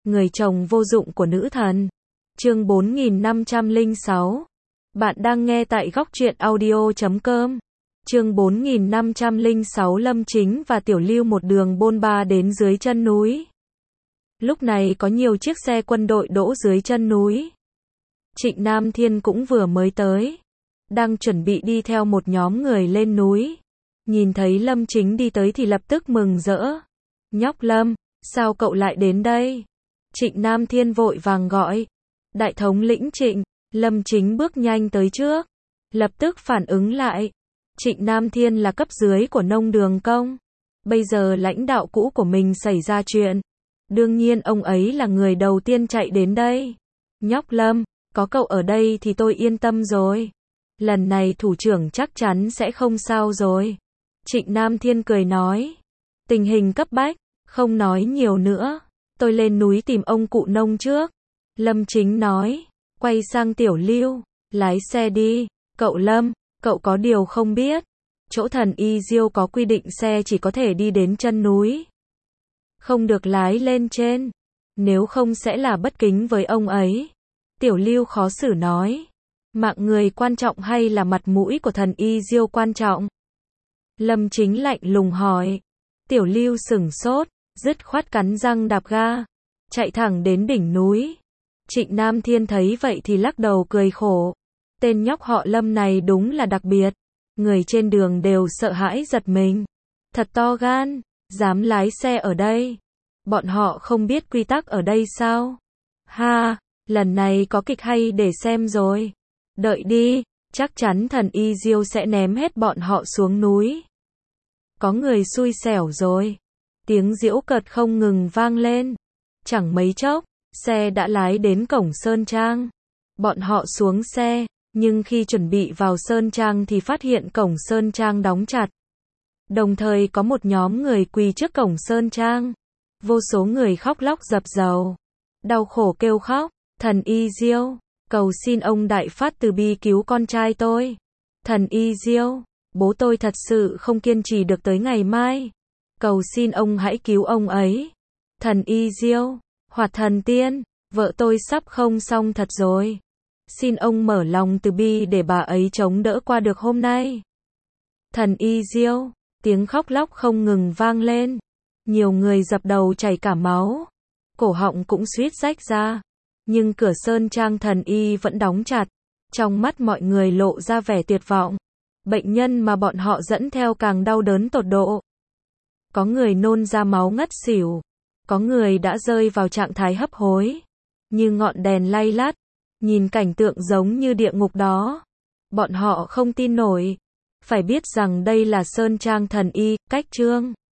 người chồng vô dụng của nữ thần. Chương 4506. Bạn đang nghe tại góc truyện audio.com. Chương 4506. Lâm Chính và Tiểu Lưu một đường bôn ba đến dưới chân núi. Lúc này có nhiều chiếc xe quân đội đỗ dưới chân núi. Trịnh Nam Thiên cũng vừa mới tới, đang chuẩn bị đi theo một nhóm người lên núi. Nhìn thấy Lâm Chính đi tới thì lập tức mừng rỡ. Nhóc Lâm, sao cậu lại đến đây? Trịnh Nam Thiên vội vàng gọi. Đại thống lĩnh Trịnh. Lâm Chính bước nhanh tới trước, lập tức phản ứng lại. Trịnh Nam Thiên là cấp dưới của Nông Đường Công. Bây giờ lãnh đạo cũ của mình xảy ra chuyện, đương nhiên ông ấy là người đầu tiên chạy đến đây. Nhóc Lâm, có cậu ở đây thì tôi yên tâm rồi. Lần này thủ trưởng chắc chắn sẽ không sao rồi. Trịnh Nam Thiên cười nói. Tình hình cấp bách, không nói nhiều nữa. Tôi lên núi tìm ông cụ Nông trước. Lâm Chính nói. Quay sang Tiểu Lưu. Lái xe đi. Cậu Lâm, cậu có điều không biết. Chỗ thần Y Diêu có quy định xe chỉ có thể đi đến chân núi, không được lái lên trên, nếu không sẽ là bất kính với ông ấy. Tiểu Lưu khó xử nói. Mạng người quan trọng hay là mặt mũi của thần Y Diêu quan trọng? Lâm Chính lạnh lùng hỏi. Tiểu Lưu sửng sốt, dứt khoát cắn răng đạp ga, chạy thẳng đến đỉnh núi. Trịnh Nam Thiên thấy vậy thì lắc đầu cười khổ. Tên nhóc họ Lâm này đúng là đặc biệt. Người trên đường đều sợ hãi giật mình. Thật to gan, dám lái xe ở đây. Bọn họ không biết quy tắc ở đây sao? Ha, lần này có kịch hay để xem rồi. Đợi đi, chắc chắn thần Y Diêu sẽ ném hết bọn họ xuống núi. Có người xui xẻo rồi. Tiếng giễu cợt không ngừng vang lên. Chẳng mấy chốc, xe đã lái đến cổng Sơn Trang. Bọn họ xuống xe, nhưng khi chuẩn bị vào Sơn Trang thì phát hiện cổng Sơn Trang đóng chặt. Đồng thời có một nhóm người quỳ trước cổng Sơn Trang. Vô số người khóc lóc dập dầu, đau khổ kêu khóc. Thần Y Diêu, cầu xin ông đại phát từ bi cứu con trai tôi. Thần Y Diêu, bố tôi thật sự không kiên trì được tới ngày mai. Cầu xin ông hãy cứu ông ấy. Thần Y Diêu, Hoạt Thần Tiên, vợ tôi sắp không xong thật rồi. Xin ông mở lòng từ bi để bà ấy chống đỡ qua được hôm nay. Thần Y Diêu, tiếng khóc lóc không ngừng vang lên. Nhiều người dập đầu chảy cả máu, cổ họng cũng suýt rách ra. Nhưng cửa Sơn Trang thần y vẫn đóng chặt. Trong mắt mọi người lộ ra vẻ tuyệt vọng. Bệnh nhân mà bọn họ dẫn theo càng đau đớn tột độ. Có người nôn ra máu ngất xỉu. Có người đã rơi vào trạng thái hấp hối, như ngọn đèn lay lắt. Nhìn cảnh tượng giống như địa ngục đó, bọn họ không tin nổi. Phải biết rằng đây là Sơn Trang thần y, cách Trương